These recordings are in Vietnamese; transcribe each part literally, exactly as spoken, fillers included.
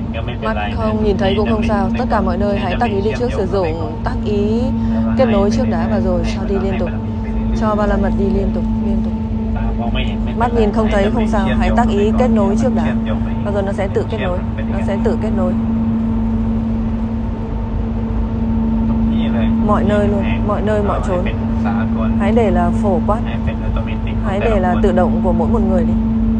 Mắt không nhìn thấy cũng không sao. Tất cả mọi nơi hãy tác ý đi trước, sử dụng tác ý kết nối trước đã và rồi cho đi liên tục. Cho ba la mật đi liên tục, liên tục. Mắt nhìn không thấy không sao, hãy tác ý kết nối trước đã và rồi nó sẽ tự kết nối, nó sẽ tự kết nối. Mọi nơi luôn, mọi nơi mọi chốn. Hãy để là phổ quát, hãy để là tự động của mỗi một người đi.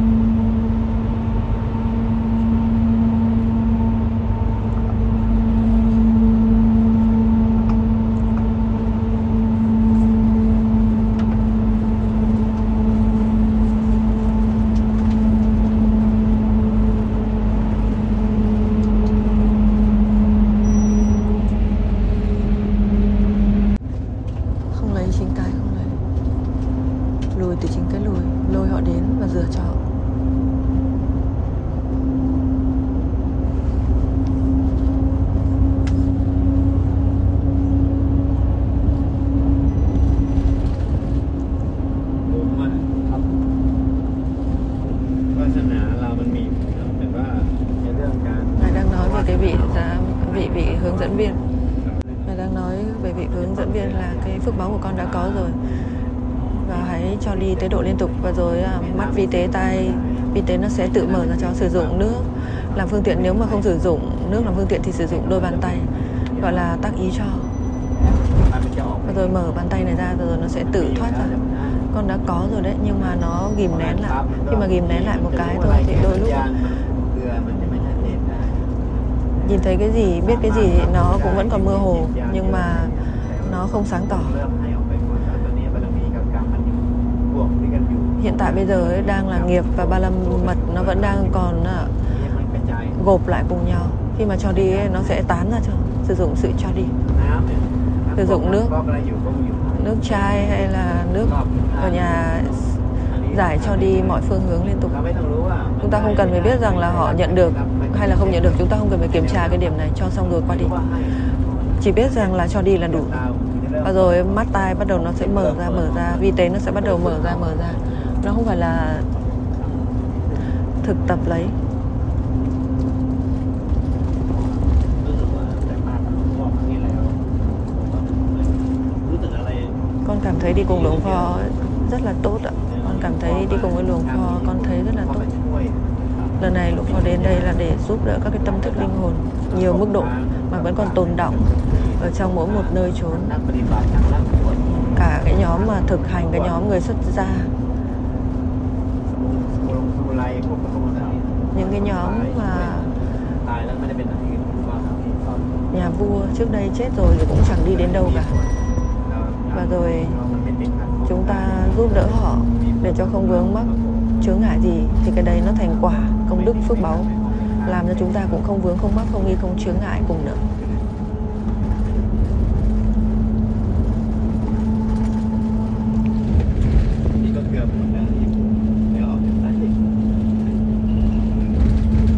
Từ chính cái lùi, lôi họ đến và rửa cho họ. Ngài đang nói về cái vị vị vị hướng dẫn viên. Ngài đang nói về vị hướng dẫn viên là cái phước báu của con đã có rồi. Và hãy cho đi tế độ liên tục và rồi mắt vi tế, tai vi tế nó sẽ tự mở ra cho. Sử dụng nước làm phương tiện, nếu mà không sử dụng nước làm phương tiện thì sử dụng đôi bàn tay, gọi là tác ý cho. Và rồi mở bàn tay này ra rồi nó sẽ tự thoát ra. Con đã có rồi đấy, nhưng mà nó ghìm nén lại. Khi mà ghìm nén lại một cái thôi thì đôi lúc nhìn thấy cái gì, biết cái gì thì nó cũng vẫn còn mơ hồ, nhưng mà nó không sáng tỏ. Hiện tại bây giờ ấy, đang là nghiệp và ba la mật nó vẫn đang còn uh, gộp lại cùng nhau. Khi mà cho đi ấy, nó sẽ tán ra cho. Sử dụng sự cho đi. Sử dụng nước nước chai hay là nước ở nhà giải cho đi mọi phương hướng liên tục. Chúng ta không cần phải biết rằng là họ nhận được hay là không nhận được. Chúng ta không cần phải kiểm tra cái điểm này, cho xong rồi qua đi. Chỉ biết rằng là cho đi là đủ. Và rồi mắt tai bắt đầu nó sẽ mở ra, mở ra. Vi tế nó sẽ bắt đầu mở ra, mở ra. Nó không phải là thực tập lấy. Con cảm thấy đi cùng luồng pho rất là tốt ạ. Con cảm thấy đi cùng với luồng pho con thấy rất là tốt. Lần này luồng pho đến đây là để giúp đỡ các cái tâm thức linh hồn nhiều mức độ mà vẫn còn tồn đọng ở trong mỗi một nơi chốn. Cả cái nhóm mà thực hành, cái nhóm người xuất gia, những cái nhóm mà nhà vua trước đây chết rồi thì cũng chẳng đi đến đâu cả. Và rồi chúng ta giúp đỡ họ để cho không vướng mắc chướng ngại gì, thì cái đấy nó thành quả công đức phước báu, làm cho chúng ta cũng không vướng, không mắc, không nghi, không chướng ngại cùng nữa.